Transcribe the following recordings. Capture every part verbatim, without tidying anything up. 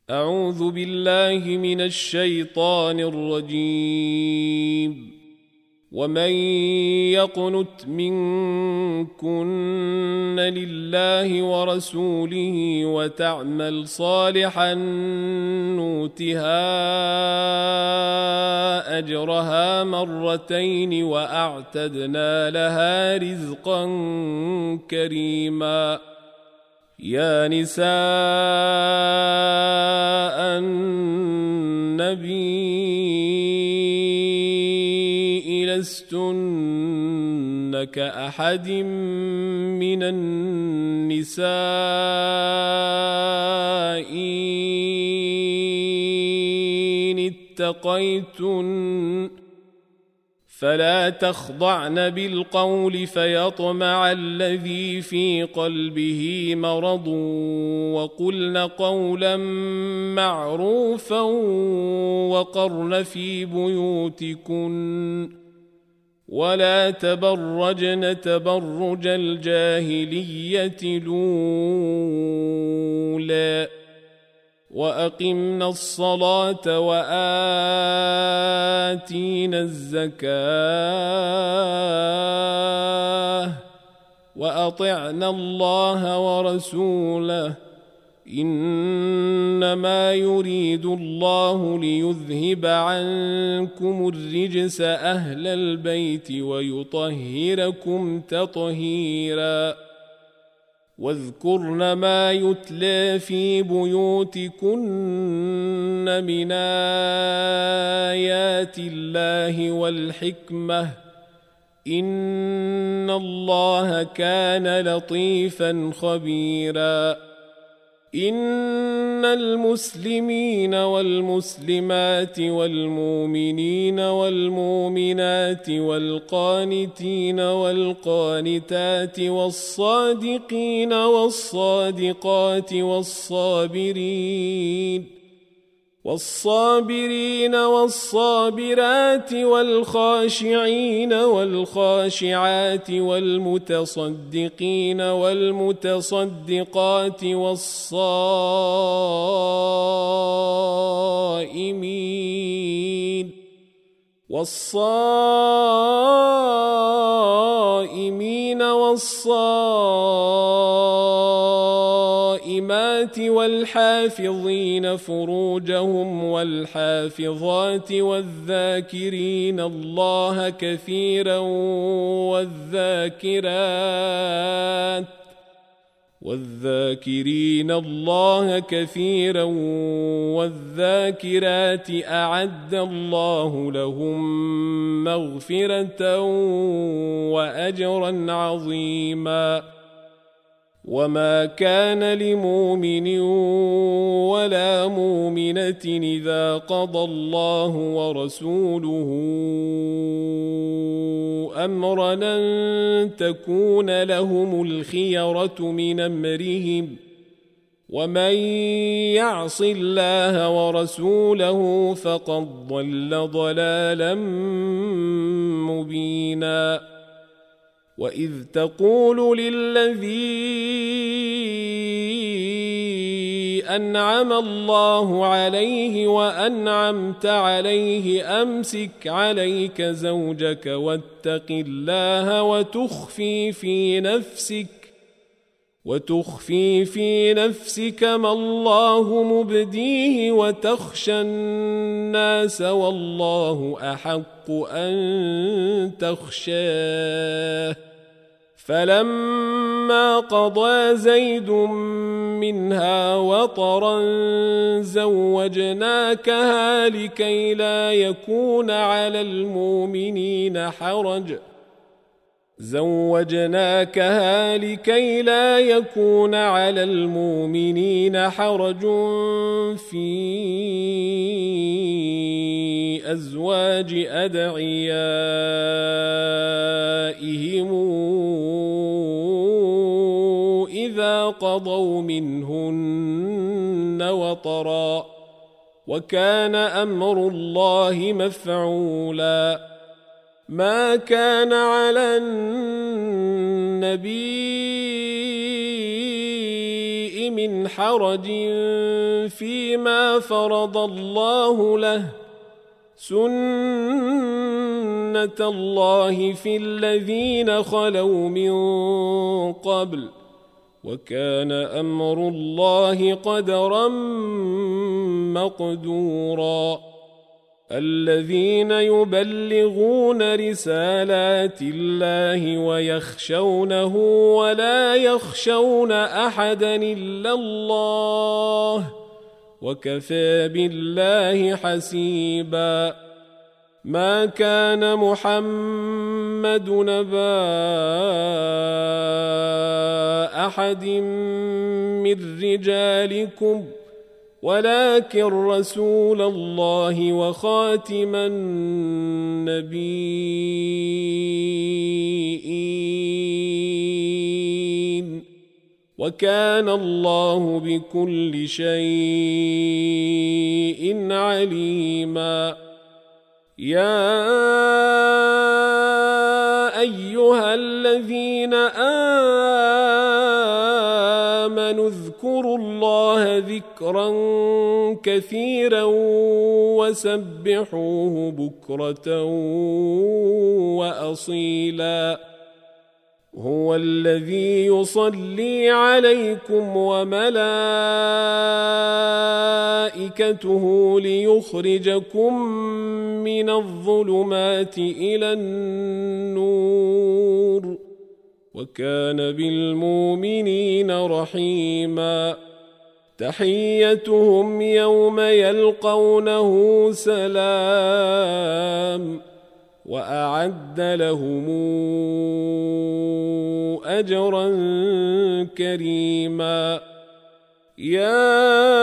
أعوذ بالله من الشيطان الرجيم. ومن يقنت منكن لله ورسوله وتعمل صالحا نؤتها أجرها مرتين وأعتدنا لها رزقا كريما. يا نساء النبي لستن كأحد من النساء إن اتقيتن فلا تخضعن بالقول فيطمع الذي في قلبه مرض وقلن قولا معروفا وقرن في بيوتكن ولا تبرجن تبرج الجاهلية الأولى وأقمنا الصلاة وآتينا الزكاة وأطعنا الله ورسوله إنما يريد الله ليذهب عنكم الرجس أهل البيت ويطهركم تطهيرا. واذكرن ما يتلى في بيوتكن من آيات الله والحكمة إن الله كان لطيفا خبيرا. إن المسلمين والمسلمات والمؤمنين والمؤمنات والقانتين والقانتات والصادقين والصادقات والصابرين والصابرين والصابرات والخاشعين والخاشعات والمتصدقين والمتصدقات والصائمين والصائمين والصائمات والحافظين فروجهم والحافظات والذاكرين الله كثيرا والذاكرات والذاكرين الله كثيرا والذاكرات أعد الله لهم مغفرة وأجرا عظيما. وما كان لمؤمن ولا مؤمنة إذا قضى الله ورسوله أمرا أن تكون لهم الخيرة من أمرهم ومن يعص الله ورسوله فقد ضل ضلالا مبينا. وإذ تقول للذي أنعم الله عليه وأنعمت عليه أمسك عليك زوجك واتق الله وتخفي في نفسك وتخفي في نفسك ما الله مبديه وتخشى الناس والله أحق أن تخشاه. فلما قضى زيد منها وطرا زوجناكها لكي لا يكون على المؤمنين حرج زوجناكها لكي لا يكون على المؤمنين حرج في أزواج أدعيائهم إذا قضوا منهن وطرا وكان أمر الله مفعولا. ما كان على النبي من حرج فيما ما فرض الله له سنة الله في الذين خلوا من قبل وكان أمر الله قدرا مقدورا الذين يبلغون رسالات الله ويخشونه ولا يخشون أحدا إلا الله وكفى بالله حسيبا ما كان محمد نبا أحد من رجالكم ولكن رسول الله وخاتم النبيين وكان الله بكل شيء عليما يا أيها الذين آمنوا اذكروا الله ذكرا كثيرا وسبحوه بكرة وأصيلا هو الذي يصلي عليكم وملائكته ليخرجكم من الظلمات إلى النور وكان بالمؤمنين رحيما تحيتهم يوم يلقونه سلام وأعد لهم أجرا كريما يا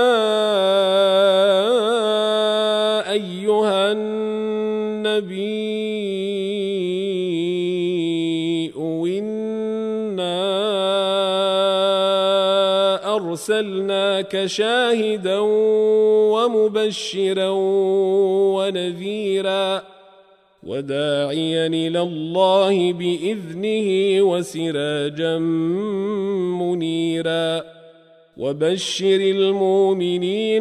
أيها النبي إنا أرسلناك شاهدا ومبشرا ونذيرا وداعيا إلى الله بإذنه وسراجا منيرا وبشر المؤمنين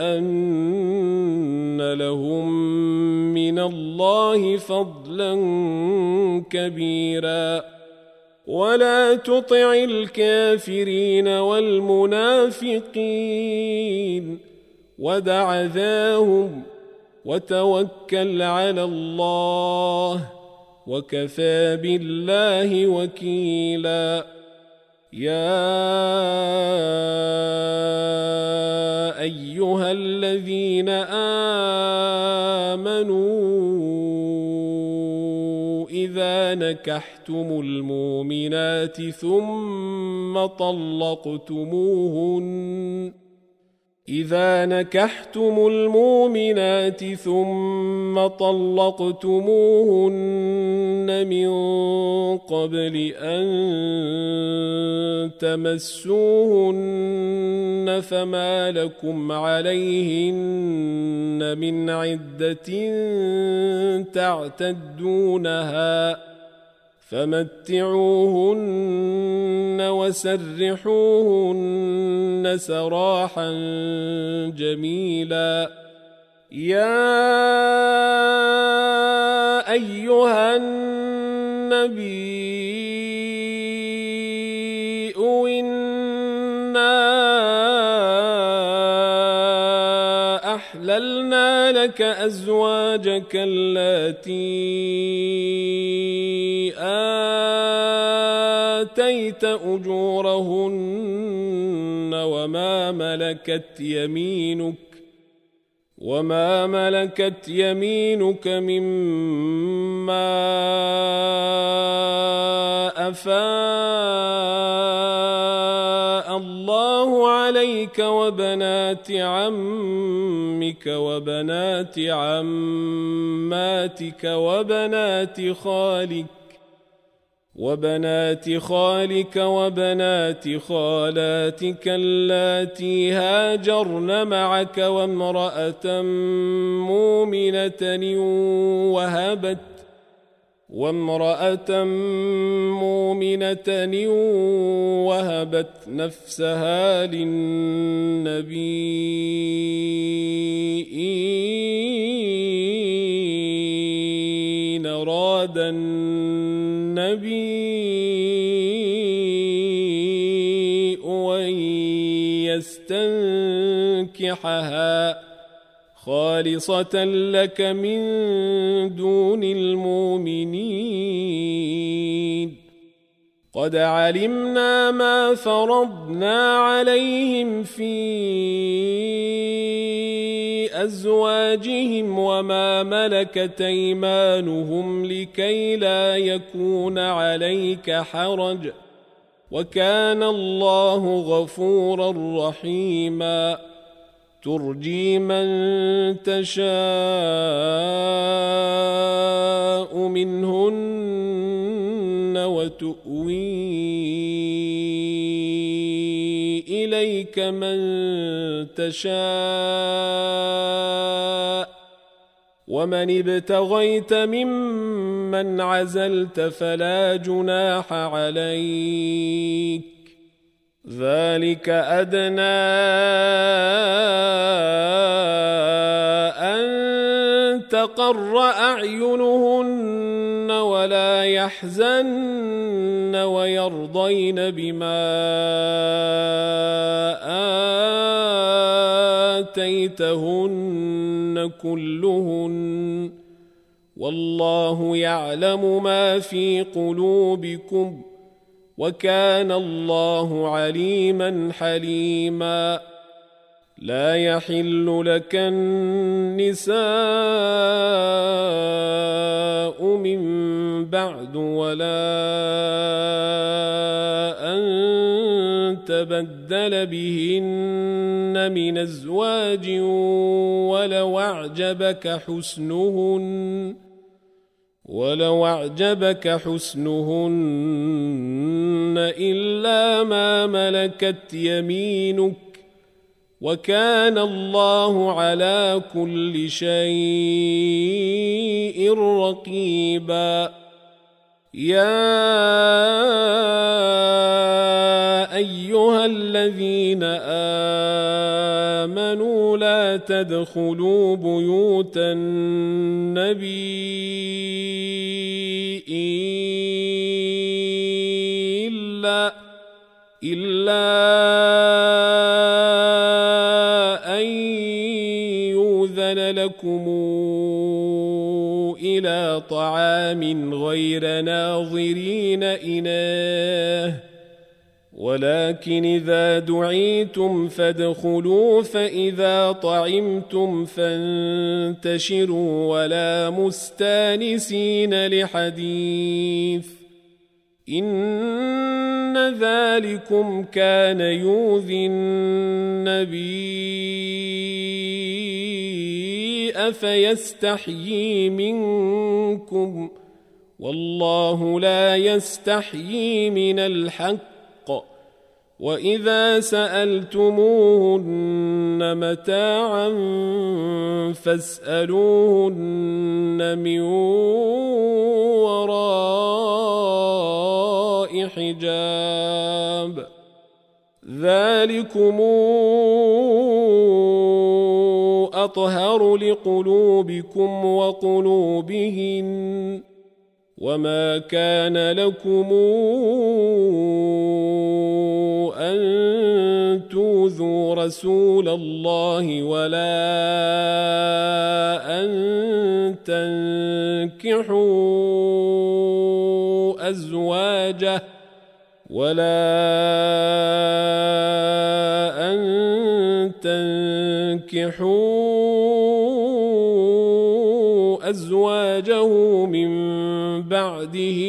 بأن لهم من الله فضلا كبيرا ولا تطع الكافرين والمنافقين ودع ذاهم وتوكل على الله وكفى بالله وكيلا يا أيها الذين آمنوا إذا نكحتم المؤمنات ثم طلقتموهن إذا نكحتم المؤمنات ثم طلقتموهن من قبل أن تمسوهن فما لكم عليهن من عدة تعتدونها فمتعوهن وسرحوهن سراحا جميلا يا أيها النبي إنا أحللنا لك أزواجك اللاتي آتيت أجورهن وما ملكت يمينك وما ملكت يمينك مما أفاء الله عليك وبنات عمك وبنات عماتك وبنات خالك وبنات خالك وبنات خالاتك اللاتي هاجرن معك وامرأة مؤمنة وهبت وامرأة مؤمنة وهبت نفسها للنبي إن أراد النبي أن يستنكحها خالصة لك من دون المؤمنين. قد علمنا ما فرضنا عليهم في أزواجهم وما ملكت أيمانهم لكي لا يكون عليك حرج، وكان الله غفورا رحيما. ترجي من تشاء منهن وتؤوي إليك من تشاء، ومن ابتغيت ممن عزلت فلا جناح عليك، ذلك أدنى أن تقر أعينهن ولا يحزن ويرضين بما آتيتهن كلهن، والله يعلم ما في قلوبكم، وكان الله عليما حليما. لا يحل لك النساء من بعد ولا أن تبدل بهن من أزواج ولو أعجبك حسنهن ولو أعجبك حسنهن إلا ما ملكت يمينك، وكان الله على كل شيء رقيبا. يا أيها الذين آمنوا لا تدخلوا بيوت النبي إلا إلا أن يؤذن لكم إلى طعام غير ناظرين إناه، ولكن إذا دعيتم فادخلوا فإذا طعمتم فانتشروا ولا مستانسين لحديث، إن ذلكم كان يؤذي النبي فيستحيي منكم، والله لا يستحيي من الحق. وإذا سألتموهن متاعا فاسألوهن من وراء حجاب، ذلكم أطهر لقلوبكم وقلوبهن. وما كان لكم أن تؤذوا رسول الله ولا أن تنكحوا أزواجه ولا أن تنكحوا أزواجه من بعده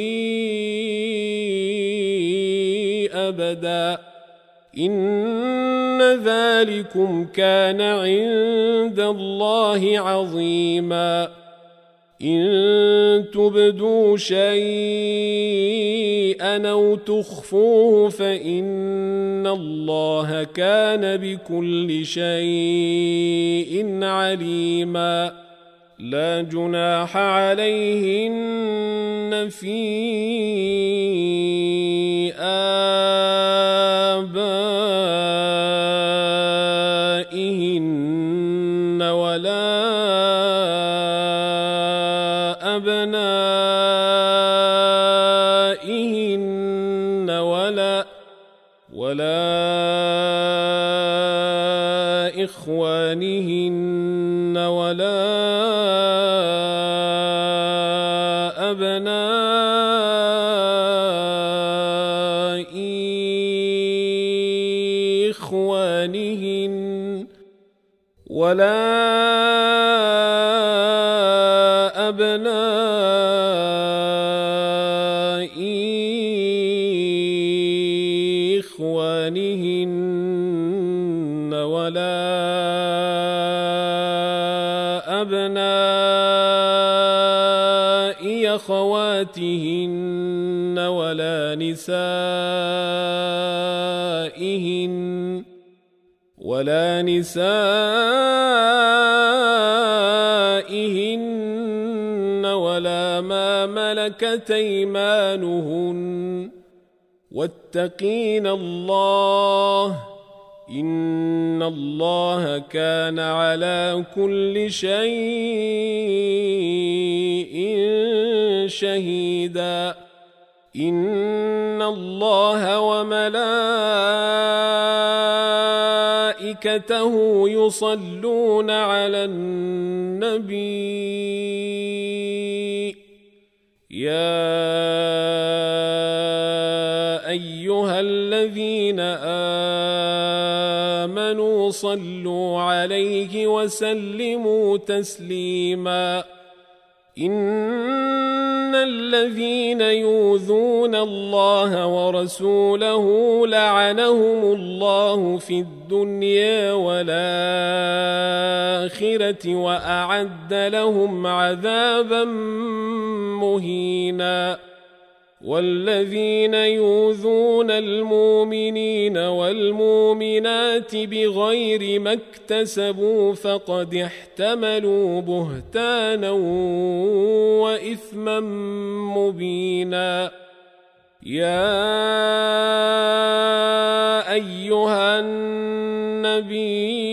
أبدا، إن ذلكم كان عند الله عظيما. إن تبدوا شيئا أو تخفوه فإن الله كان بكل شيء عليما. لا جناح عليهن في آبائهن ولا أبنائهن ولا ولا إخوانهن ولا أبناء إخوانهن ولا أبناء إخوانهن ولا أبناء أخواتهن ولا نسائهن ولا نسائهن ولا ما ملكت أيمانهن واتقين الله إن الله كان على كل شيء شهيدا إن الله وملائكته يصلون على النبي يا أيها الذين آمنوا صلوا عليه وسلموا تسليما إن الذين يؤذون الله ورسوله لعنهم الله في الدنيا والآخرة وأعد لهم عذابا مهينا والذين يؤذون المؤمنين والمؤمنات بغير ما اكتسبوا فقد احتملوا بهتانا وإثما مبينا يا أيها النبي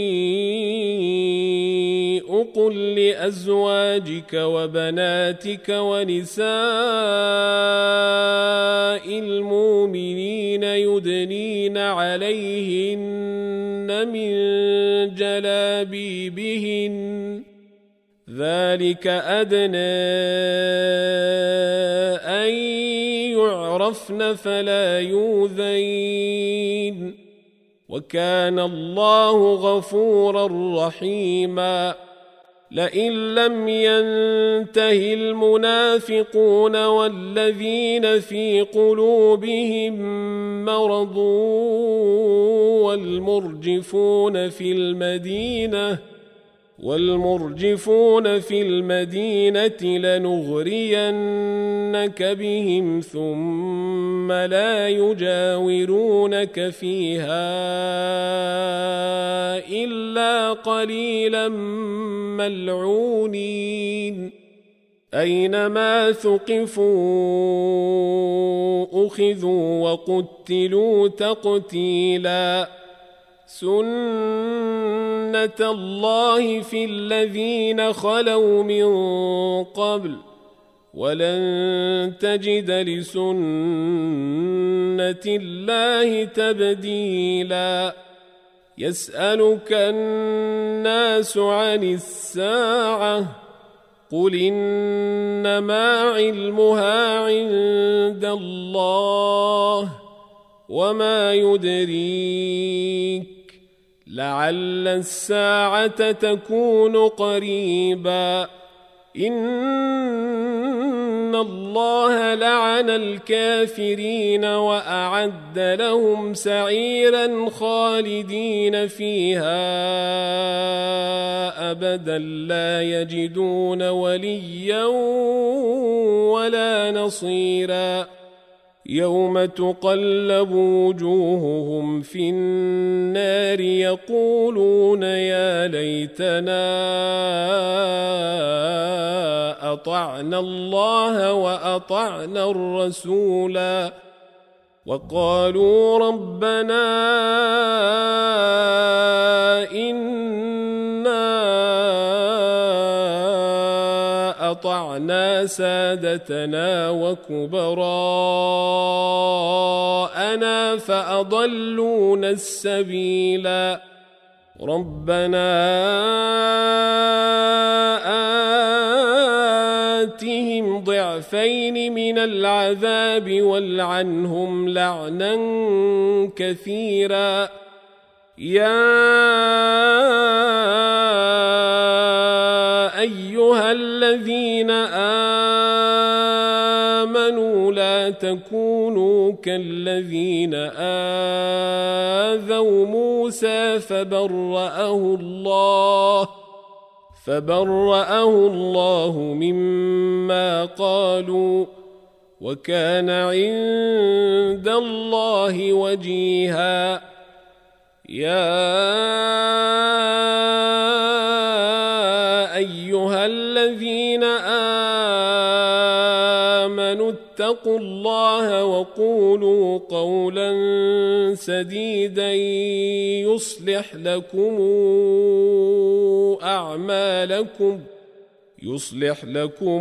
قل لأزواجك وبناتك ونساء المؤمنين يدنين عليهن من جلابيبهن ذلك أدنى أن يعرفن فلا يؤذين وكان الله غفورا رحيما لئن لم ينته المنافقون والذين في قلوبهم مرض والمرجفون في المدينة والمرجفون في المدينة لنغرينك بهم ثم لا يجاورونك فيها إلا قليلا ملعونين أينما ثقفوا أخذوا وقتلوا تقتيلا سنة الله في الذين خلوا من قبل ولن تجد لسنة الله تبديلا يسألك الناس عن الساعة قل إنما علمها عند الله وما يدريك لعل الساعة تكون قريبا إن الله لعن الكافرين وأعد لهم سعيرا خالدين فيها أبدا لا يجدون وليا ولا نصيرا يوم تقلب وجوههم في النار يقولون يا ليتنا أطعنا الله وأطعنا الرسولا وقالوا ربنا إنا أطعنا سادتنا وكبراءنا فأضلونا السبيلا ربنا آتهم ضعفين من العذاب والعنهم لعنا كثيرا يا أيها الذين آمنوا لا تكونوا كالذين آذوا موسى فبرأه الله فبرأه الله مما قالوا وكان عند الله وجيها يا أيها الذين آمنوا اتقوا الله وقولوا قولا سديدا يصلح لكم أعمالكم يصلح لكم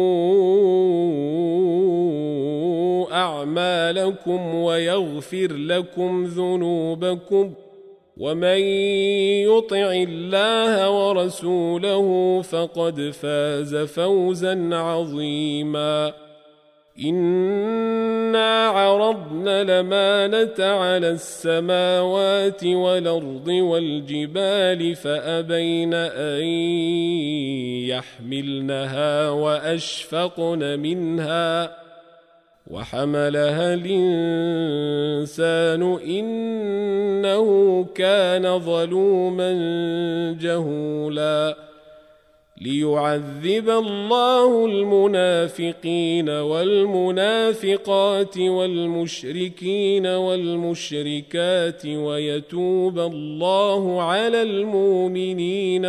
أعمالكم ويغفر لكم ذنوبكم ومن يطع الله ورسوله فقد فاز فوزا عظيما إنا عرضنا الأمانة على السماوات والأرض والجبال فأبين أن يحملنها وأشفقن منها وحملها الإنسان إنه كان ظلوما جهولا ليعذب الله المنافقين والمنافقات والمشركين والمشركات ويتوب الله على المؤمنين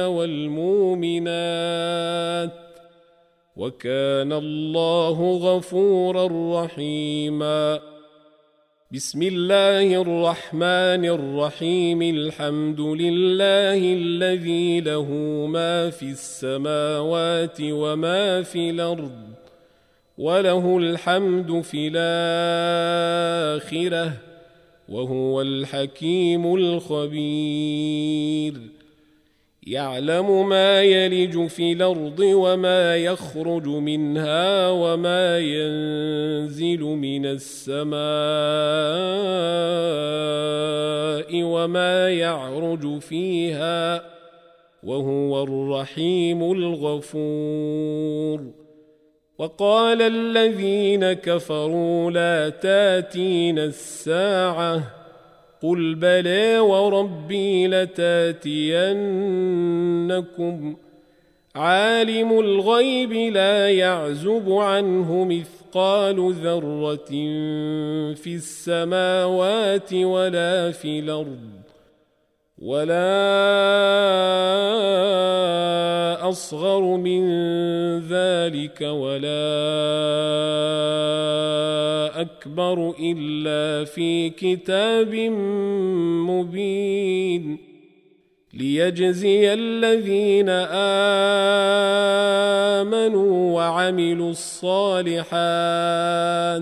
والمؤمنات وكان الله غفورا رحيما بسم الله الرحمن الرحيم الحمد لله الذي له ما في السماوات وما في الأرض وله الحمد في الآخرة وهو الحكيم الخبير يعلم ما يلج في الأرض وما يخرج منها وما ينزل من السماء وما يعرج فيها وهو الرحيم الغفور وقال الذين كفروا لا تاتين الساعة قل بلى وربي لتاتينكم عالم الغيب لا يعزب عنه مثقال ذرة في السماوات ولا في الأرض ولا أصغر من ذلك ولا أكبر إلا في كتاب مبين ليجزي الذين آمنوا وعملوا الصالحات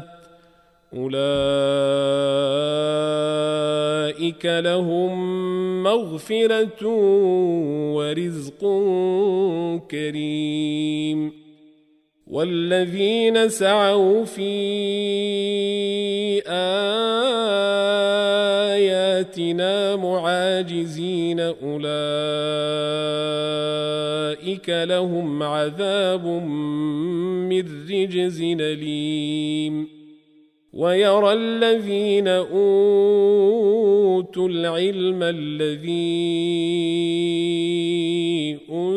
أولئك لهم مغفرة ورزق كريم والذين سعوا في آياتنا معاجزين أولئك لهم عذاب من رجز أليم ويرى الذين أوتوا العلم الذي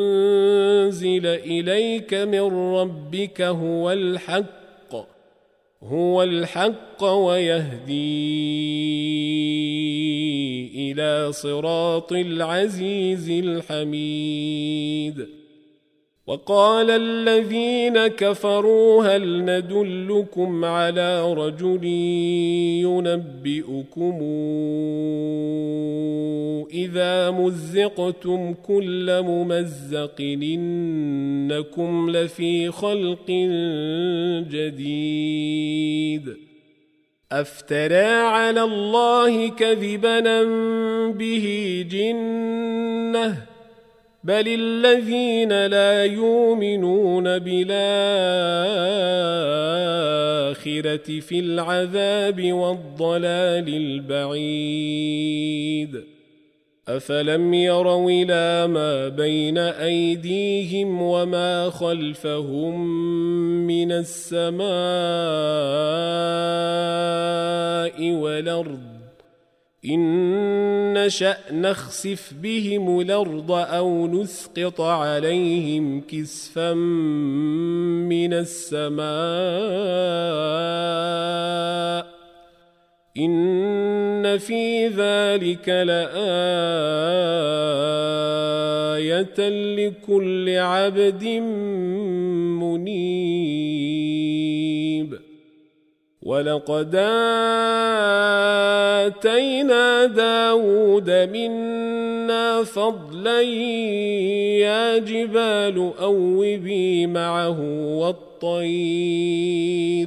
أنزل إليك من ربك هو الحق هو الحق ويهدي إلى صراط العزيز الحميد. وقال الذين كفروا هل ندلكم على رجل ينبئكم إذا مزقتم كل ممزق إنكم لفي خلق جديد أفترى على الله كذبا به جنة بل الذين لا يؤمنون بالآخرة في العذاب والضلال البعيد. أفلم يروا إلى ما بين أيديهم وما خلفهم من السماء والأرض إن نشأ نخسف بهم الأرض أو نسقط عليهم كسفا من السماء إن في ذلك لآية لكل عبد منيب. ولقد آتينا داود منا فضلا يا جبال أوبي معه والطير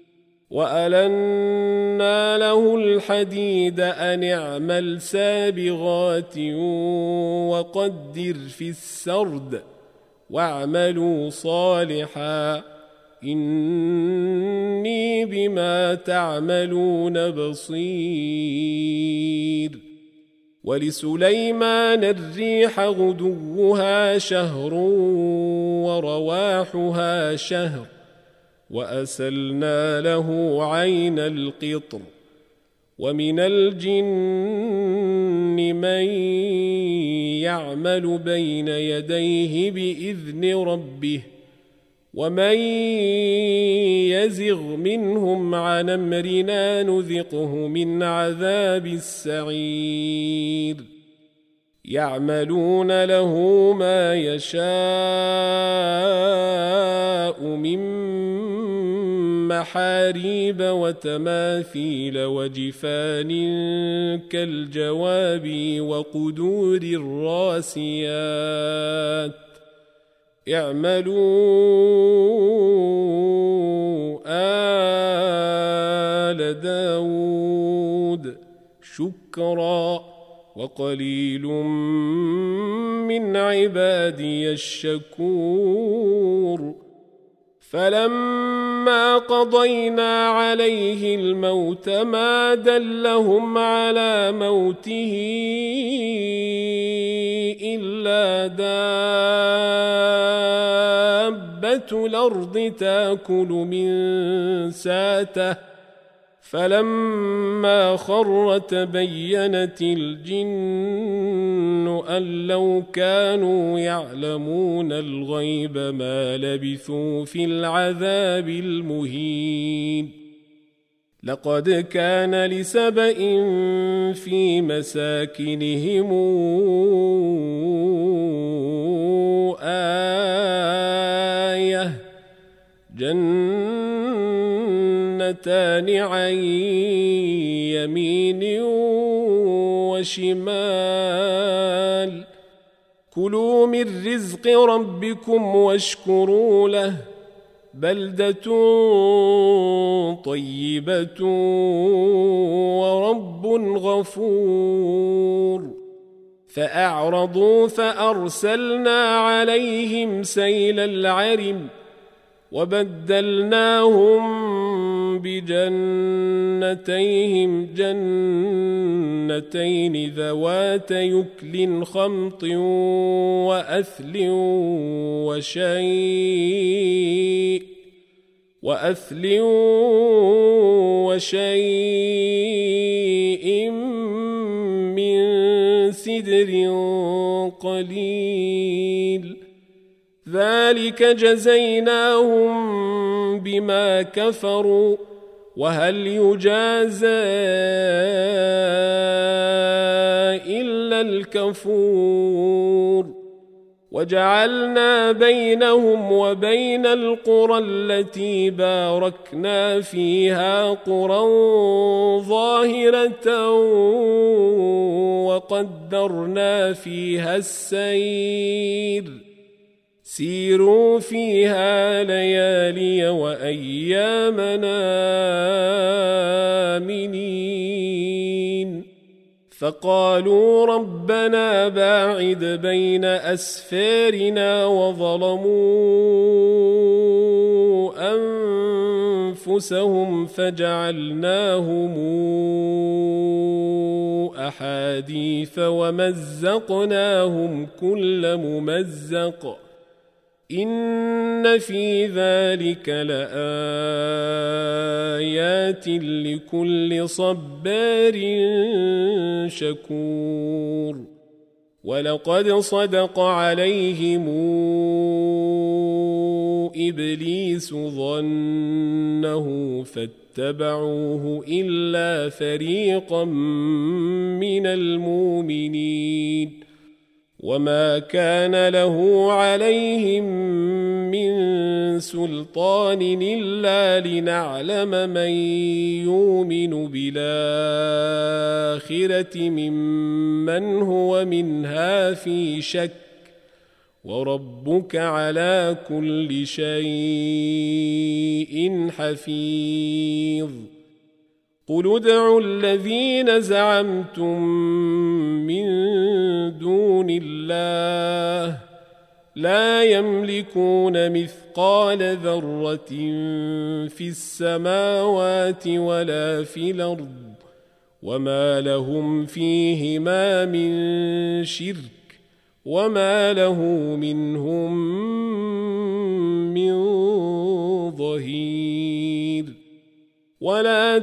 وألنا له الحديد أن اعمل سابغات وقدر في السرد واعملوا صالحا إني بما تعملون بصير. ولسليمان الريح غدوها شهر ورواحها شهر وأسلنا له عين القطر ومن الجن من يعمل بين يديه بإذن ربه ومن يزغ منهم عن أمرنا نذقه من عذاب السعير. يعملون له ما يشاء من محاريب وتماثيل وجفان كالجواب وقدور الراسيات اعملوا آل داود شكرا وقليل من عبادي الشكور. فلما قضينا عليه الموت ما دلهم على موته إلا دابة الأرض تأكل من ساته فلما خر تبينت الجن أن لو كانوا يعلمون الغيب ما لبثوا في العذاب المهين. لقد كان لسبإ في مساكنهم آية جنتان عن يمين وشمال كلوا من رزق ربكم واشكروا له بلدة طيبة ورب غفور. فأعرضوا فأرسلنا عليهم سيل العرم وبدلناهم بجنتيهم جنتين ذوات يكل خمط وأثل وشيء وأثل وشيء من سدر قليل ذلك جزيناهم بما كفروا وهل يجازى إلا الكفور وجعلنا بينهم وبين القرى التي باركنا فيها قرى ظاهرة وقدرنا فيها السير سيروا فيها ليالي وأيامنا آمنين فقالوا ربنا باعد بين أسفارنا وظلموا أنفسهم فجعلناهم أحاديث ومزقناهم كل ممزق إن في ذلك لآيات لكل صبار شكور ولقد صدق عليهم إبليس ظنه فاتبعوه إلا فريقا من المؤمنين وما كان له عليهم من سلطان إلا لنعلم من يؤمن بالآخرة ممن هو منها في شك وربك على كل شيء حفيظ قل ادعوا الذين زعمتم من دون الله لا يملكون مثقال ذرة في السماوات ولا في الأرض وما لهم فيهما من شرك وما له منهم من ظهير ولا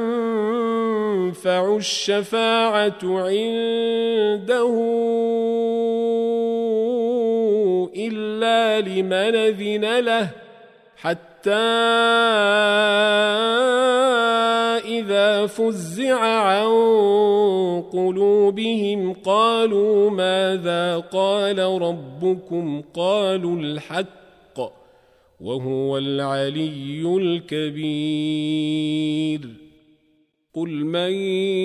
تنفع الشفاعة عنده إلا لمن أذن له حتى إذا فزع عن قلوبهم قالوا ماذا قال ربكم قالوا الحق وهو العلي الكبير قل من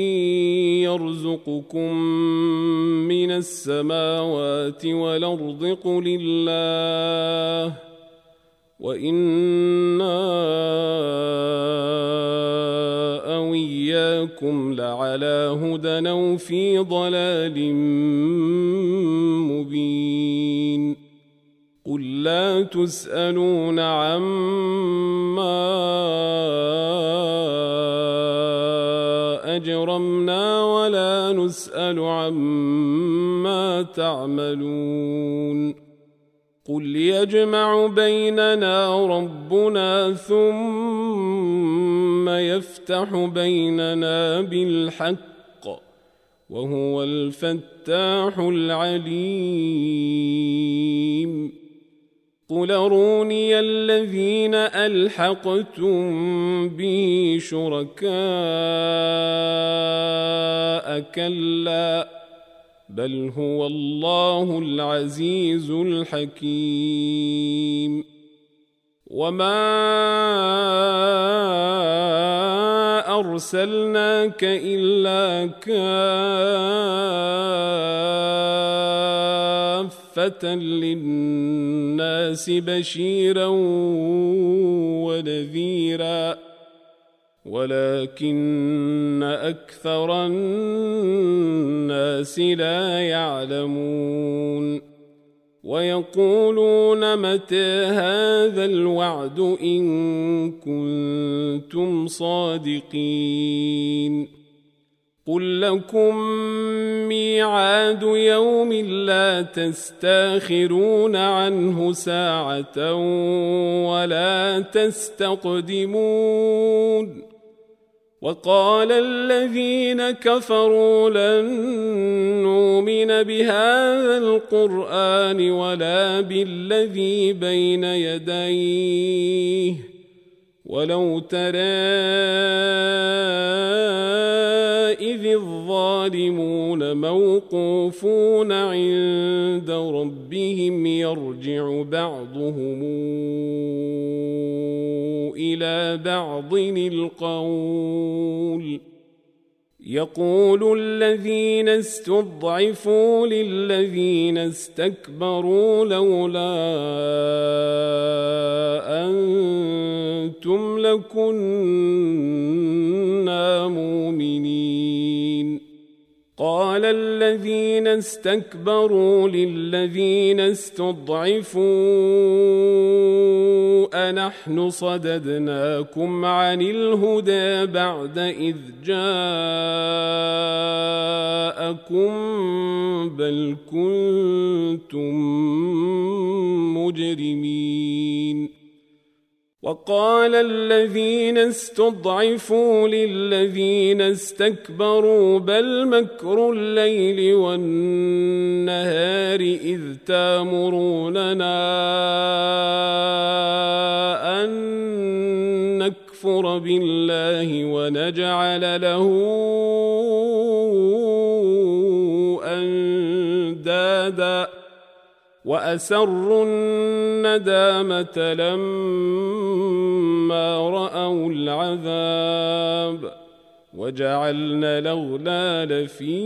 يرزقكم من السماوات والأرض قل الله وإنا أو إياكم لعلى هدى أو في ضلال مبين قل لا تسألون عما أجرمنا ولا نسأل عما تعملون قل يجمع بيننا ربنا ثم يفتح بيننا بالحق وهو الفتاح العليم قل أروني الذين ألحقتم به شركاء كلا بل هو الله العزيز الحكيم وما أرسلناك إلا كافة للناس بشيرا ونذيرا ولكن أكثر الناس لا يعلمون ويقولون متى هذا الوعد إن كنتم صادقين قل لكم ميعاد يوم لا تستاخرون عنه ساعة ولا تستقدمون وقال الذين كفروا لن نؤمن بهذا القرآن ولا بالذي بين يديه ولو ترى إذ الظالمون موقوفون عند ربهم يرجع بعضهم إلى بعض القول يقول الذين استضعفوا للذين استكبروا لولا أنتم لكنا مؤمنين قال الذين استكبروا للذين استضعفوا أنحن صددناكم عن الهدى بعد إذ جاءكم بل كنتم مجرمين وقال الذين استضعفوا للذين استكبروا بل مكر الليل والنهار إذ تامروننا أن نكفر بالله ونجعل له أندادا وأسروا الندامة لما رأوا العذاب وجعلنا الأغلال في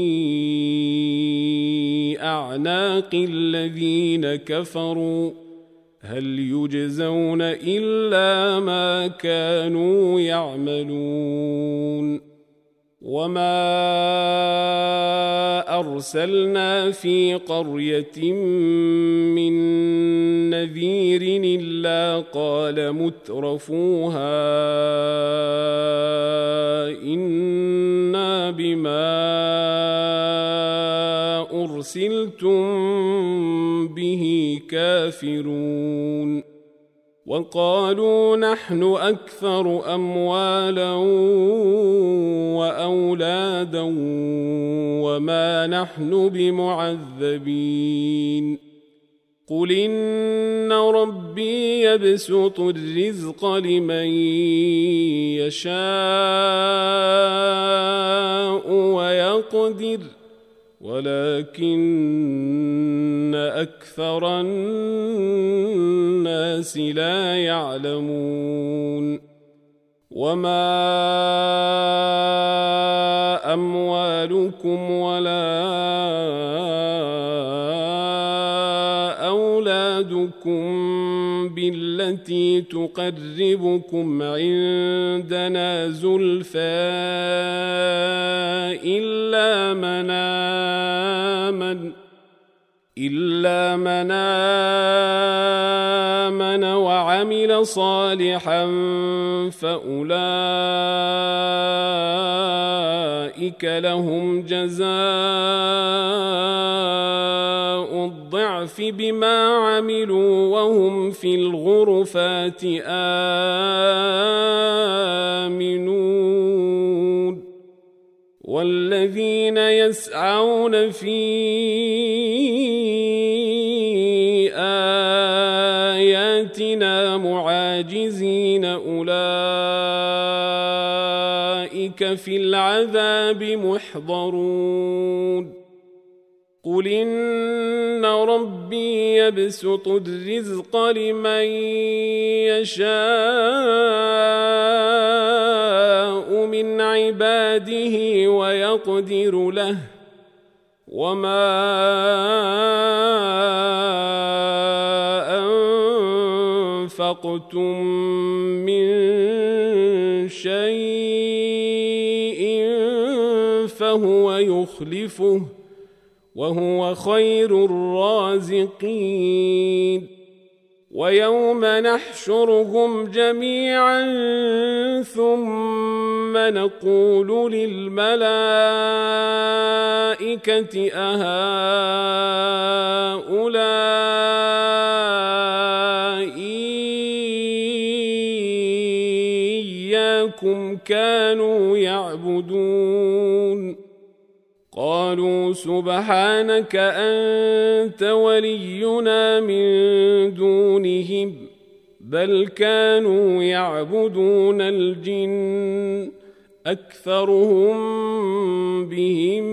أعناق الذين كفروا هل يجزون إلا ما كانوا يعملون وما أرسلنا في قرية من نذير إلا قال مترفوها إنا بما أرسلتم به كافرون وقالوا نحن أكثر أموالا وأولادا وما نحن بمعذبين قل إن ربي يبسط الرزق لمن يشاء ويقدر ولكن أكثر الناس لا يعلمون وما أموالكم ولا أولادكم بالتي تقربكم عندنا زلفى إلا من آمن إلا من آمن وعمل صالحا فأولئك لهم جزاء الضعف بما عملوا وهم في الغرفات آمنون والذين يسعون في آياتنا معاجزين أولئك في العذاب محضرون قل إن ربي يبسط الرزق لمن يشاء من عباده ويقدر له وما أنفقتم من شيء فهو يخلفه وهو خير الرازقين ويوم نحشرهم جميعا ثم نقول للملائكة أهؤلاء إياكم كانوا يعبدون قالوا سبحانك أنت ولينا من دونهم بل كانوا يعبدون الجن أكثرهم بهم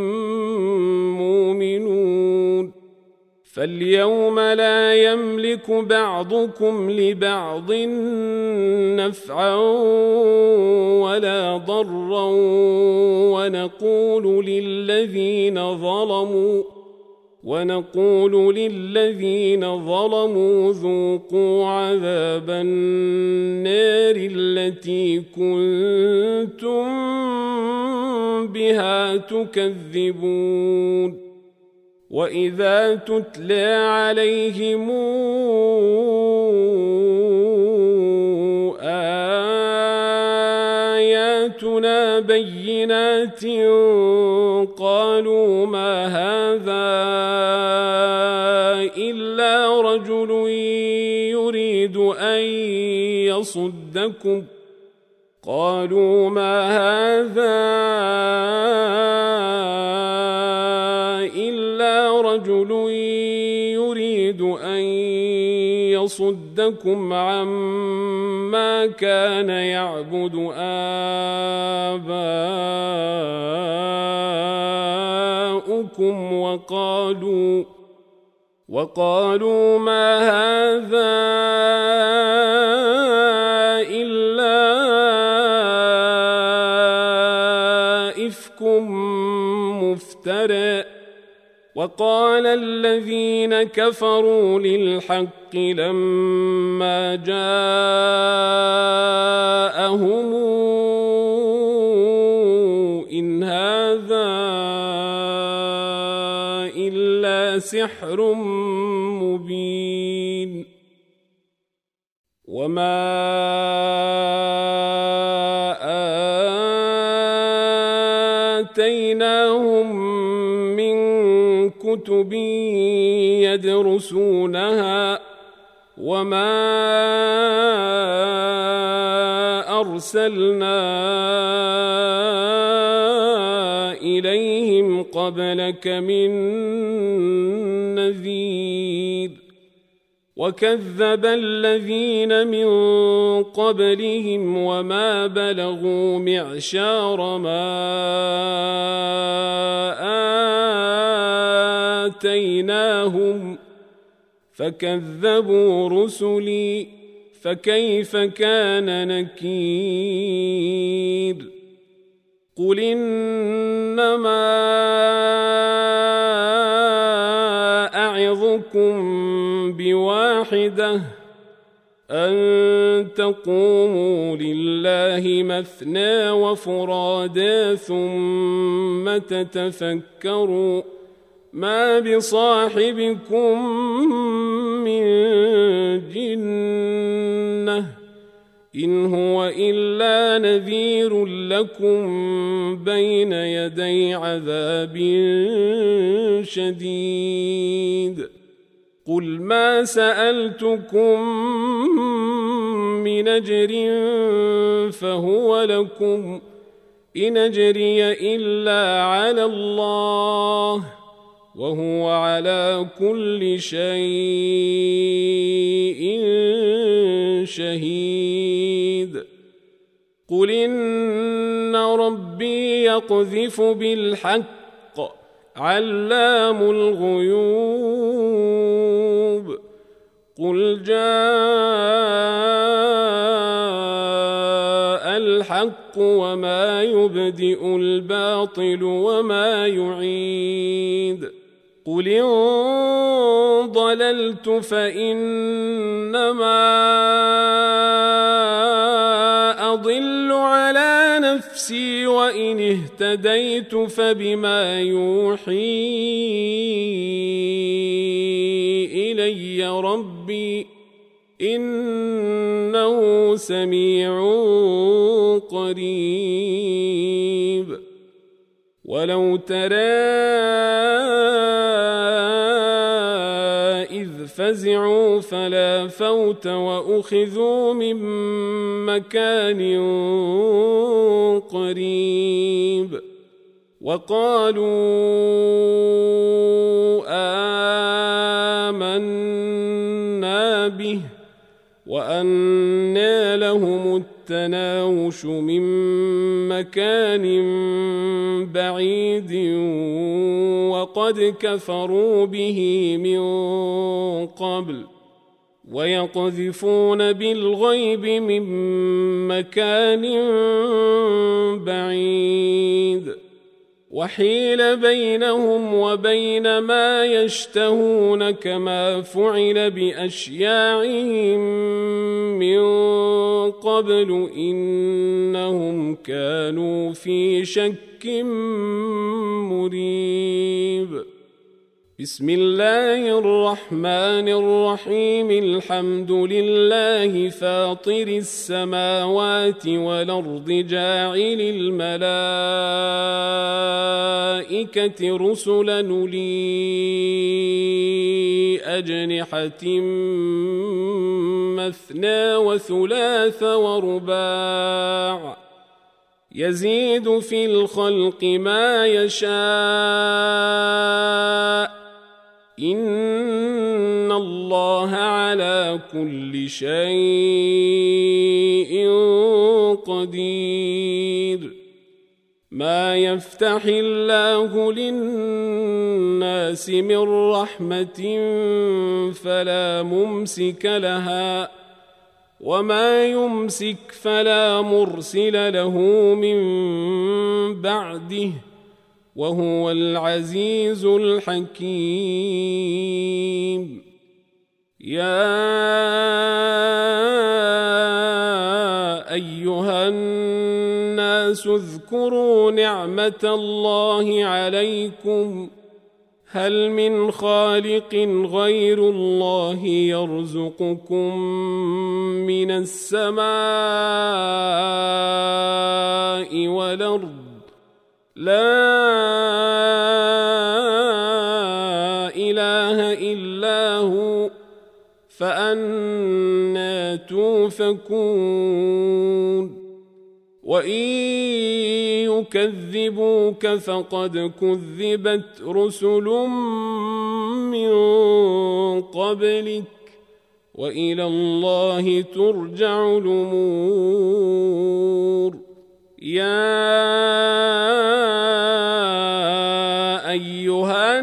مؤمنون فاليوم لا يملك بعضكم لبعض نفعا ولا ضرا ونقول للذين ظلموا ونقول للذين ظلموا ذوقوا عذاب النار التي كنتم بها تكذبون وإذا تتلى عليهم آياتنا بينات قالوا ما هذا إلا رجل يريد أن يصدكم قالوا ما هذا إلا رجل يريد أن يصدكم عما كان يعبد آباؤكم وقالوا وقالوا ما هذا إلا إفك مفترى وقال الذين كفروا للحق لما جاءهم إن هذا إلا سحر مبين وما آتيناهم كتب يدرسونها وما أرسلنا إليهم قبلك من نذير وكذب الذين من قبلهم وما بلغوا معشار ما آتيناهم فكذبوا رسلي فكيف كان نكير قل إنما أعظكم بواحدة أن تقوموا لله مثنى وفرادا ثم تتفكروا ما بصاحبكم من جنة إن هو إلا نذير لكم بين يدي عذاب شديد قل ما سألتكم من أجر فهو لكم إن أجري إلا على الله وهو على كل شيء شهيد قل إن ربي يقذف بالحق علام الغيوب قل جاء الحق وما يبدئ الباطل وما يعيد قل إن ضللت فإنما أضل على نفسي وإن اهتديت فبما يوحي إلي ربي إنه سميع قريب ولو ترى إذ فزعوا فلا فوت وأخذوا من مكان قريب وقالوا آمنا به وأنتم الوحوش من مكان بعيد وقد كفروا به من قبل ويقذفون بالغيب من مكان بعيد وحيل بينهم وبين ما يشتهون كما فعل بأشياعهم من قبل إنهم كانوا في شك مريب. بسم الله الرحمن الرحيم. الحمد لله فاطر السماوات والأرض جاعل الملائكة رسلا أولي أجنحة مثنى وثلاث ورباع يزيد في الخلق ما يشاء إن الله على كل شيء قدير. ما يفتح الله للناس من رحمة فلا ممسك لها وما يمسك فلا مرسل له من بعده وهو العزيز الحكيم. يا أيها الناس اذكروا نعمة الله عليكم هل من خالق غير الله يرزقكم من السماء والأرض لا إله إلا هو فأنى توفكون. وإن يكذبوك فقد كذبت رسل من قبلك وإلى الله ترجع الأمور. يا أيها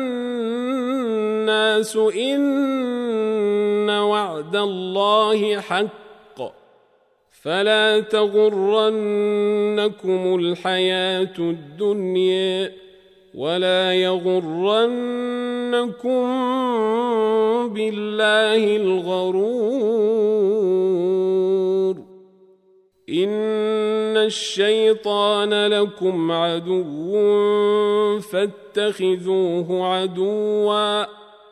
الناس إن وعد الله حق فلا تغرنكم الحياة الدنيا ولا يغرنكم بالله الغرور. إن الشيطان لكم عدو فاتخذوه عدوا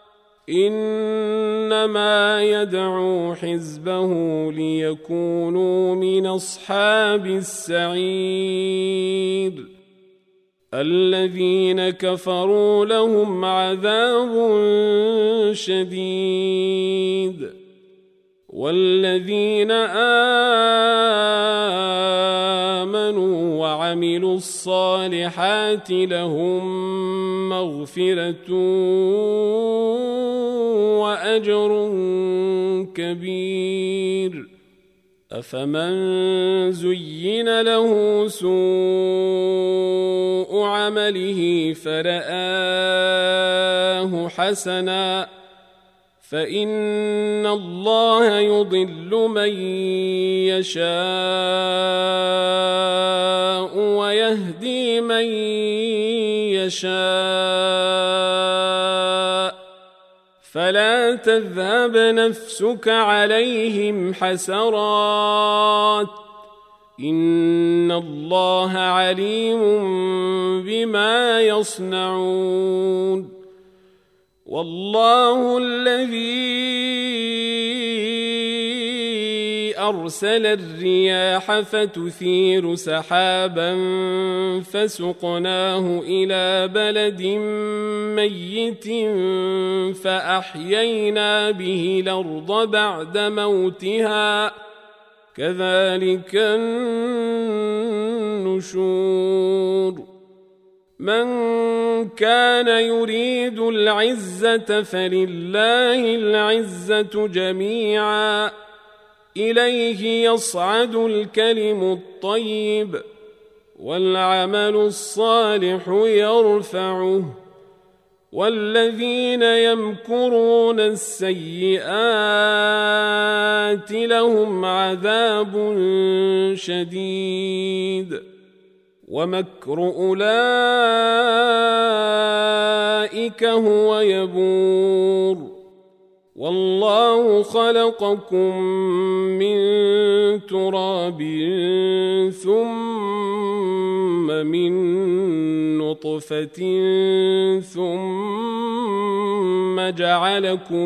إنما يدعو حزبه ليكونوا من أصحاب السعير. الذين كفروا لهم عذاب شديد والذين آمنوا وعملوا الصالحات لهم مغفرة وأجر كبير. أفمن زين له سوء عمله فرآه حسنا فإن الله يضل من يشاء ويهدي من يشاء فلا تذهب نفسك عليهم حسرات إن الله عليم بما يصنعون. والله الذي أرسل الرياح فتثير سحابا فسقناه إلى بلد ميت فأحيينا به الأرض بعد موتها كذلك النشور. من كان يريد العزة فلله العزة جميعا إليه يصعد الكلم الطيب والعمل الصالح يرفعه والذين يمكرون السيئات لهم عذاب شديد ومكر أولئك هو يبور والله خلقكم من تراب ثم من نطفة ثم جعلكم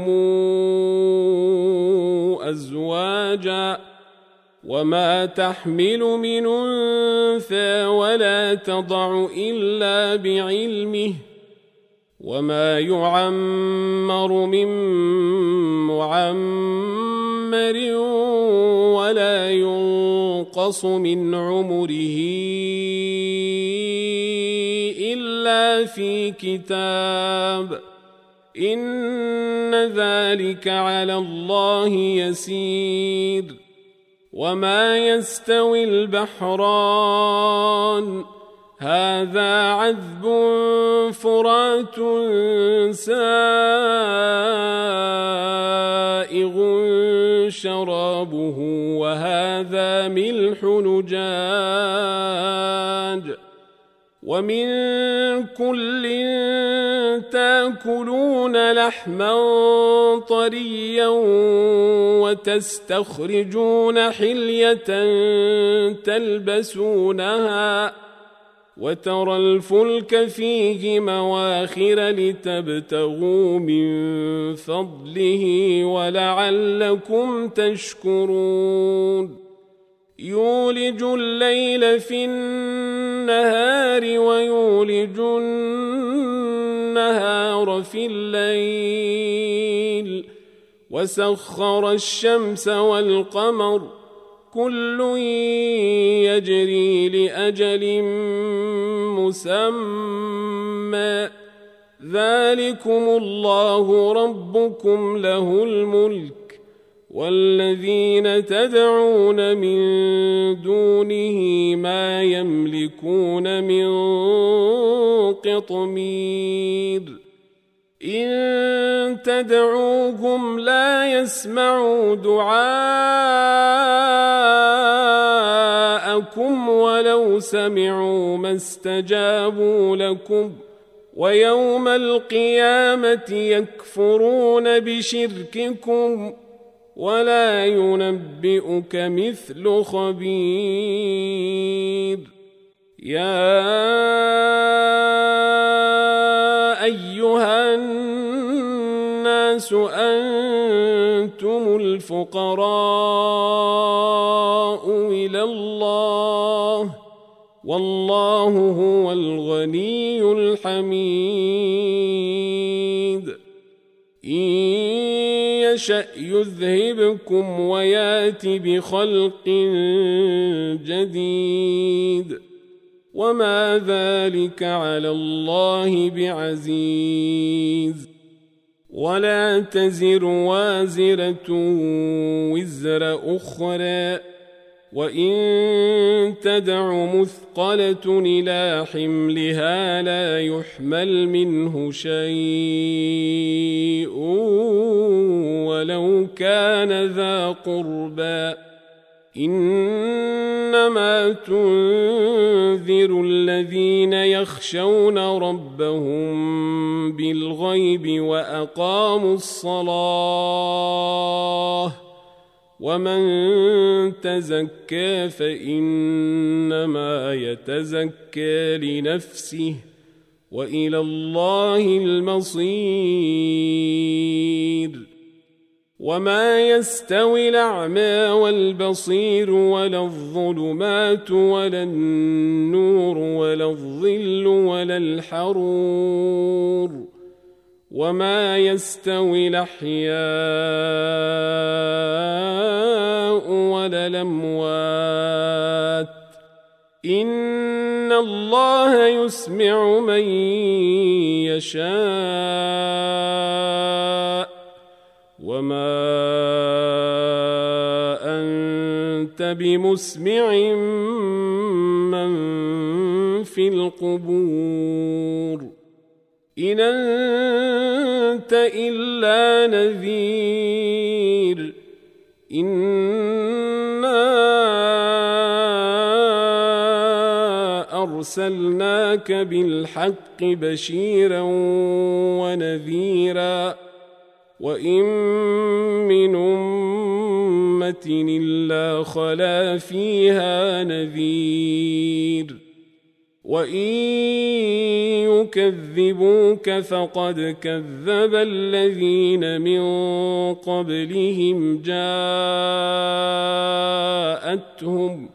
أزواجا وما تحمل من أنثى ولا تضع إلا بعلمه وما يعمر من معمر ولا ينقص من عمره إلا في كتاب إن ذلك على الله يسير وما يستوي البحران هذا عذب فرات سائغ شرابه وهذا ملح نجاج ومن كل تاكلون لحما طريا وتستخرجون حلية تلبسونها وترى الفلك فيه مواخر لتبتغوا من فضله ولعلكم تشكرون يولج الليل في النهار ويولج النهار في الليل وسخر الشمس والقمر كل يجري لأجل مسمى ذلكم الله ربكم له الملك والذين تدعون من دونه ما يملكون من قطمير إن تدعوهم لا يسمعوا دعاءكم ولو سمعوا ما استجابوا لكم ويوم القيامة يكفرون بشرككم ولا ينبئك مثل خبير يا أيها الناس أنتم الفقراء إلى الله والله هو الغني الحميد إن يشأ يذهبكم ويات بخلق جديد وما ذلك على الله بعزيز ولا تزر وازرة وزر أخرى وإن تدع مثقلة إلى حملها لا يحمل منه شيء ولو كان ذا قربى إنما تنذر الذين يخشون ربهم بالغيب وأقاموا الصلاة ومن تزكى فإنما يتزكى لنفسه وإلى الله المصير وما يستوي الأعمى والبصير ولا الظلمات ولا النور ولا الظل ولا الحرور وما يستوي الأحياء ولا الأموات إن الله يسمع من يشاء وما أنت بمسمع من في القبور إن أنت إلا نذير إنا أرسلناك بالحق بشيرا ونذيرا وإن من أمة إلا خلا فيها نذير وإن يكذبوك فقد كذب الذين من قبلهم جاءتهم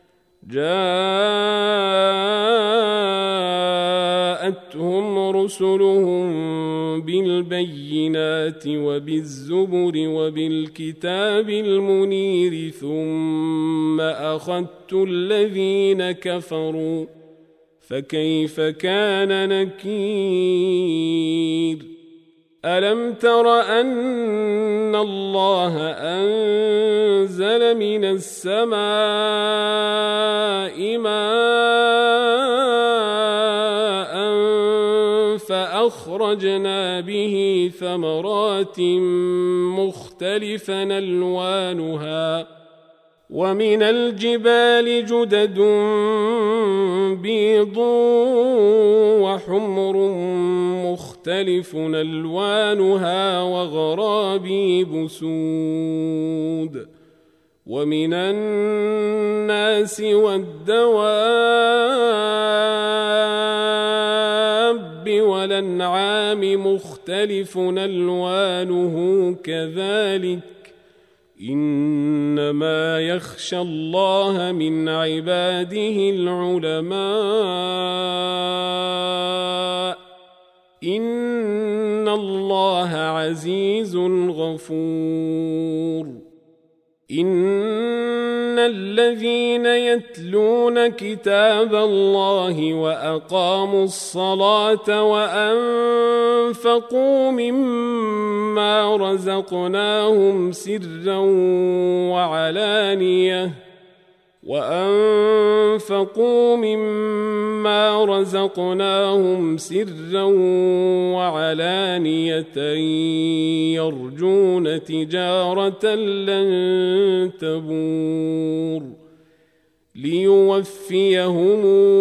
جاءتهم رسلهم بالبينات وبالزبر وبالكتاب المنير ثم أخذت الذين كفروا فكيف كان نكير ألم تر أن الله أنزل من السماء ماء فأخرجنا به ثمرات مختلفا ألوانها ومن الجبال جدد بيض وحمر مختلف ألوانها وغرابيب سود ومن الناس والدواب والأنعام مختلف ألوانه كذلك إنما يخشى الله من عباده العلماء إن الله عزيز غفور إن الذين يتلون كتاب الله وأقاموا الصلاة وأنفقوا مما رزقناهم سرا وعلانية وأنفقوا مما رزقناهم سرا وعلانية يرجون تجارة لن تبور ليوفيهم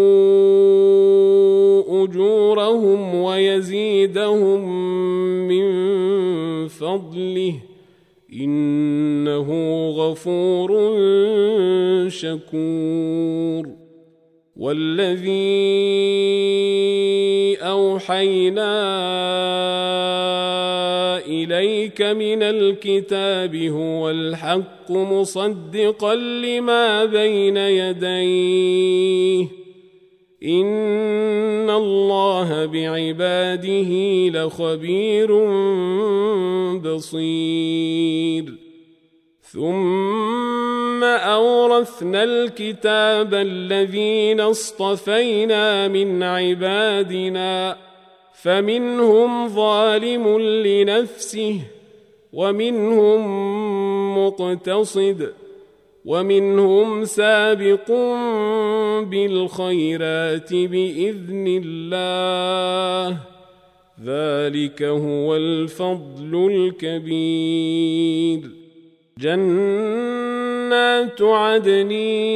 أجورهم ويزيدهم من فضله إنه غفور شكور والذي أوحينا إليك من الكتاب هو الحق مصدقا لما بين يديه إن الله بعباده لخبير بصير ثم أورثنا الكتاب الذين اصطفينا من عبادنا فمنهم ظالم لنفسه ومنهم مقتصد ومنهم سابق بالخيرات بإذن الله ذلك هو الفضل الكبير جنات عدن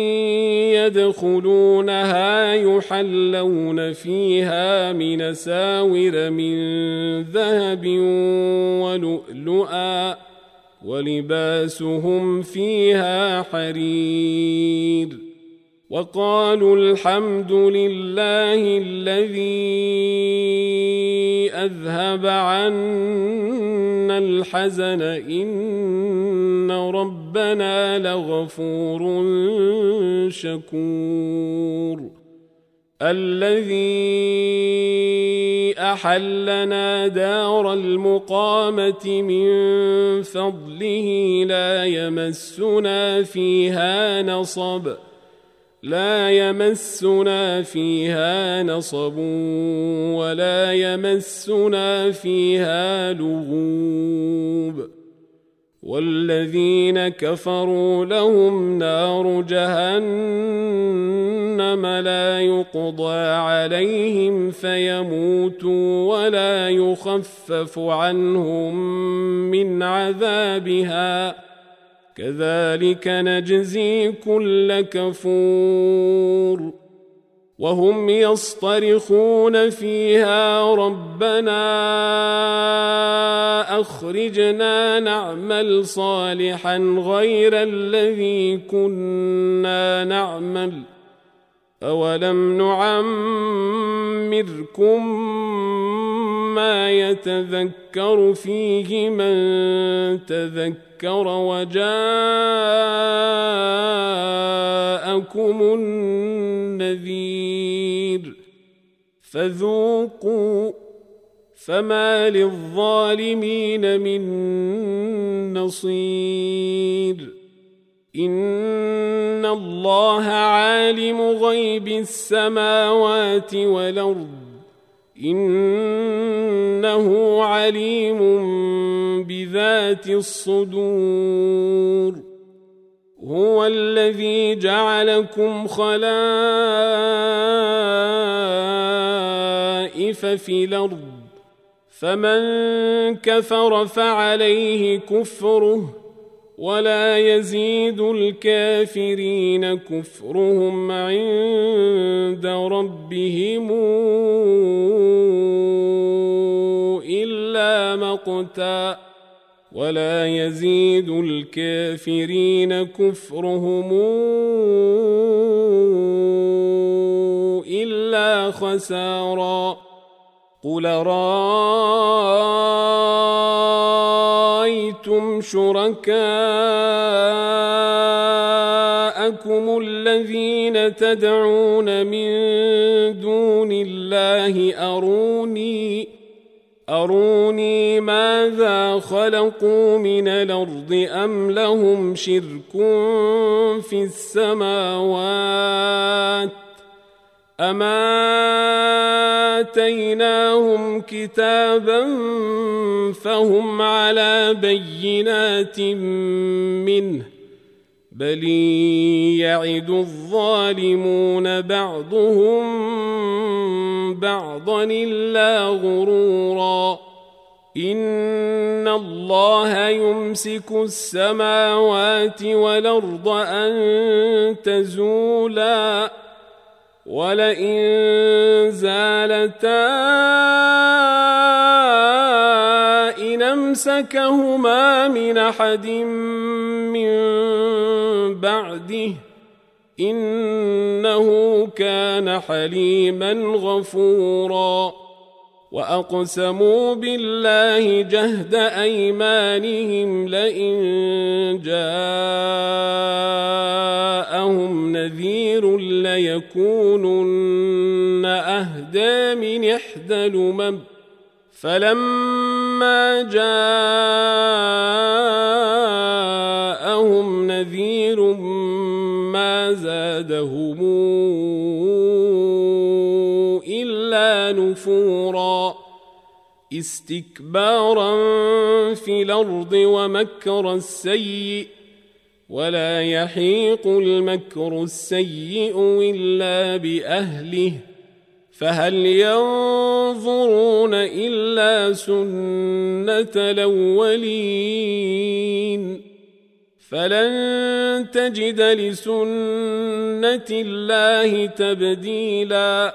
يدخلونها يحلون فيها من ساور من ذهب ولؤلؤا ولباسهم فيها حرير وقالوا الحمد لله الذي أذهب عنا الحزن إن ربنا لغفور شكور الذي أحلنا دار المقامة من فضله لا يمسنا فيها نصب لا يمسنا فيها نصب ولا يمسنا فيها لغوب والذين كفروا لهم نار جهنم لا يقضى عليهم فيموتوا ولا يخفف عنهم من عذابها كذلك نجزي كل كفور وهم يصطرخون فيها ربنا أخرجنا نعمل صالحا غير الذي كنا نعمل أولم نعمركم ما يتذكر فيه من تذكر وجاءكم النذير فذوقوا فما للظالمين من نصير إن الله عالم غيب السماوات والأرض إنه عليم بذات الصدور هو الذي جعلكم خلائف في الأرض فمن كفر فعليه كفره ولا يزيد الكافرين كفرهم عند ربهم إلا مقتا ولا يزيد الكافرين كفرهم إلا خسارا قل رأيتم شركاءكم الذين تدعون من دون الله أروني أروني ماذا خلقوا من الأرض أم لهم شرك في السماوات أم آتيناهم كتابا فهم على بينات منه بل يعد الظالمون بعضهم بعضا إلا غرورا إن الله يمسك السماوات والأرض أن تزولا ولئن زالتا إن أمسكهما من أحد من بعده إنه كان حليما غفورا وأقسموا بالله جهد أيمانهم لئن جاءهم نذير ليكونن أهدى من إحدى الأمم فلما جاءهم نذير ما زادهم إلا نفورا استكبارا في الأرض ومكر السيء ولا يحيق المكر السيء إلا بأهله فهل ينظرون إلا سنة الأولين فلن تجد لسنة الله تبديلا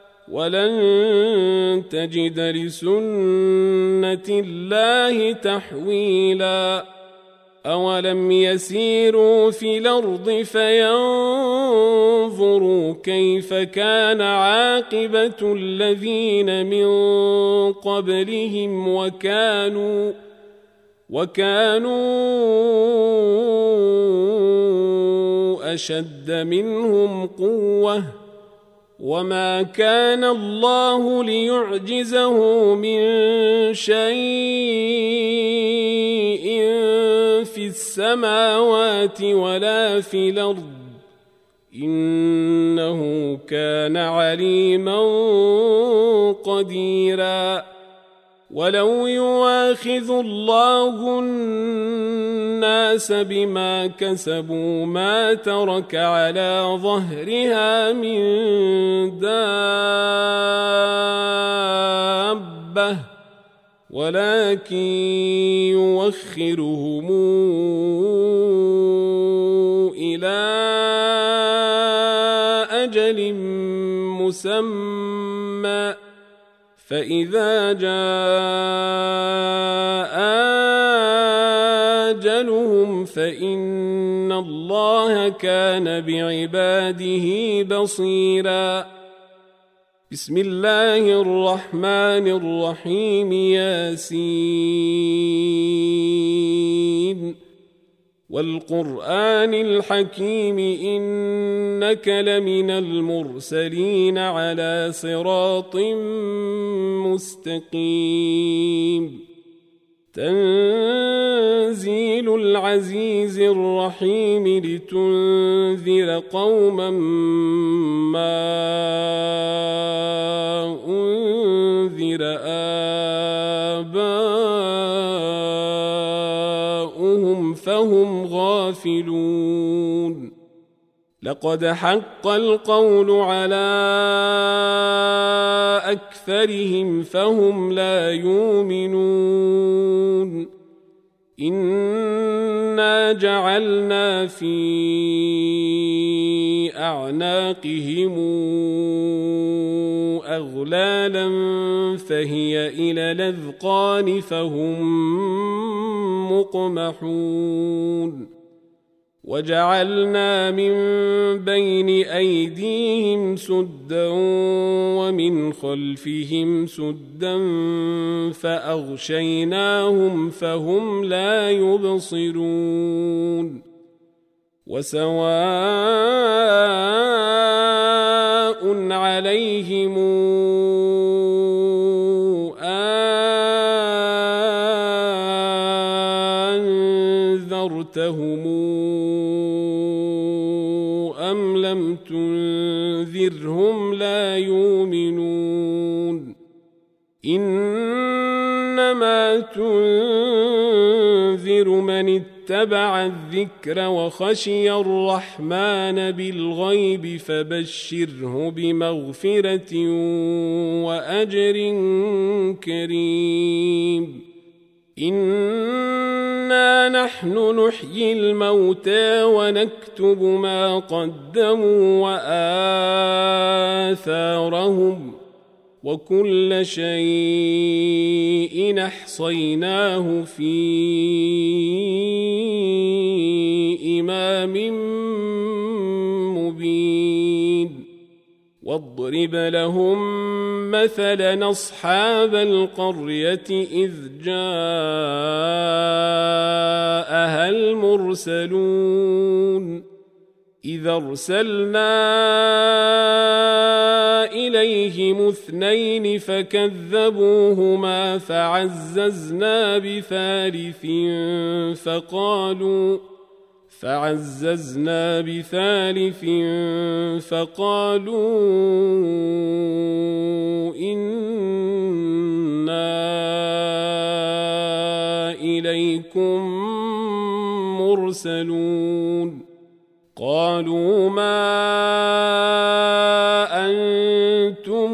ولن تجد لسنة الله تحويلا أولم يسيروا في الأرض فينظروا كيف كان عاقبة الذين من قبلهم وكانوا وكانوا أشد منهم قوة وما كان الله ليعجزه من شيء في السماوات ولا في الأرض إنه كان عليما قديرا ولو يواخذ الله الناس بما كسبوا ما ترك على ظهرها من دابة ولكن يوخرهم إلى أجل مسمى فإذا جاء أجلهم فإن الله كان بعباده بصيرا. بسم الله الرحمن الرحيم. ياسين والقرآن الحكيم إنك لمن المرسلين على صراط مستقيم. تنزيل العزيز الرحيم لتنذر قوما ما أنذر آباؤهم فهم غافلون. لقد حق القول على أكثرهم فهم لا يؤمنون. إنا جعلنا في أعناقهم أغلالا فهي إلى الأذقان فهم مقمحون. وجعلنا من بين أيديهم سدا ومن خلفهم سدا فأغشيناهم فهم لا يبصرون. وسواء عليهم أنذرتهم أم لم تنذرهم لا يؤمنون. إنما تنذر من اتبع الذكر وخشي الرحمن بالغيب فبشره بمغفرة وأجر كريم. إنا نحن نحيي الموتى ونكتب ما قدموا وآثارهم وكل شيء أحصيناه في إمام مبين. واضرب لهم مثلا أصحاب القرية إذ جاءها المرسلون إذ أرسلنا إليهم اثنين فكذبوهما فعززنا بثالث فقالوا فعززنا بثالث فقالوا إنا إليكم مرسلون. قالوا ما أنتم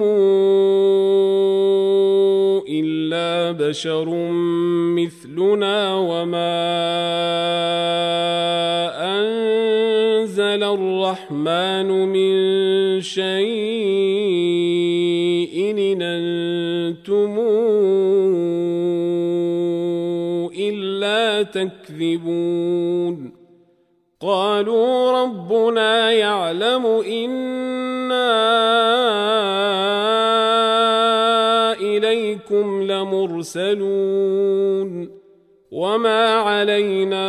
إلا بشر مثلنا وما أنزل الرحمن من شيء إن أنتم إلا تكذبون. قالوا ربنا يعلم إنا إليكم لمرسلون وما علينا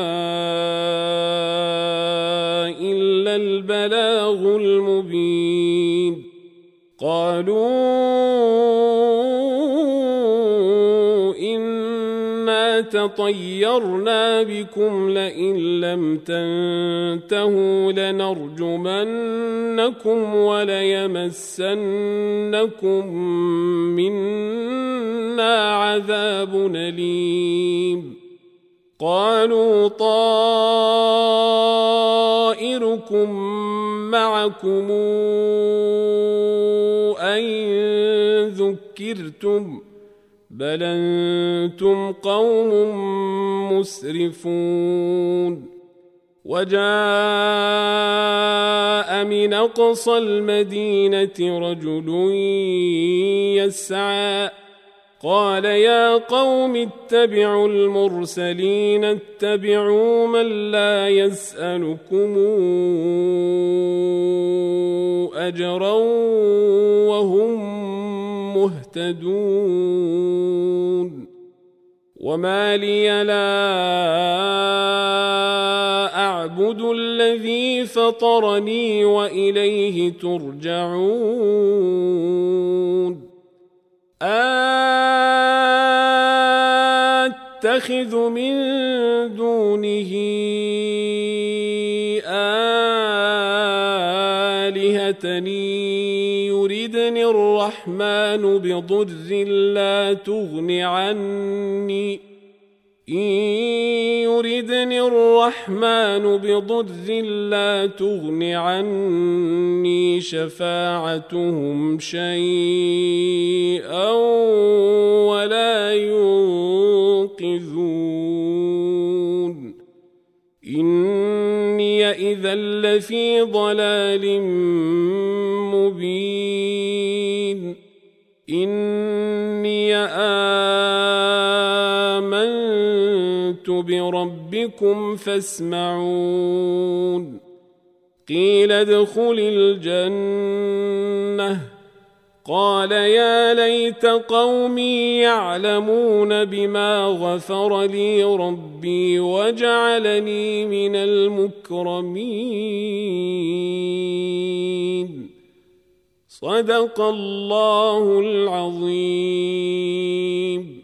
إلا البلاغ المبين. قالوا إنا تطيرنا بكم لئن لم تنتهوا لنرجمنكم وليمسنكم منا عذاب أليم قالوا طائركم معكم أئن ذكرتم بل أنتم قوم مسرفون وجاء من أقصى المدينة رجل يسعى قال يا قوم اتبعوا المرسلين اتبعوا من لا يسألكم أجرا وهم مهتدون وما لي لا أعبد الذي فطرني وإليه ترجعون أتخذ من دونه آلهة يردني الرحمن بضر لا تغن عني إن يردني الرحمن بضر لا تغن عني شفاعتهم شيئا ولا ينقذون إني إذا لفي ضلال مبين إني آمنت بربكم فاسمعون قيل ادخل الجنة قال يا ليت قومي يعلمون بما غفر لي ربي وجعلني من المكرمين صدق الله العظيم.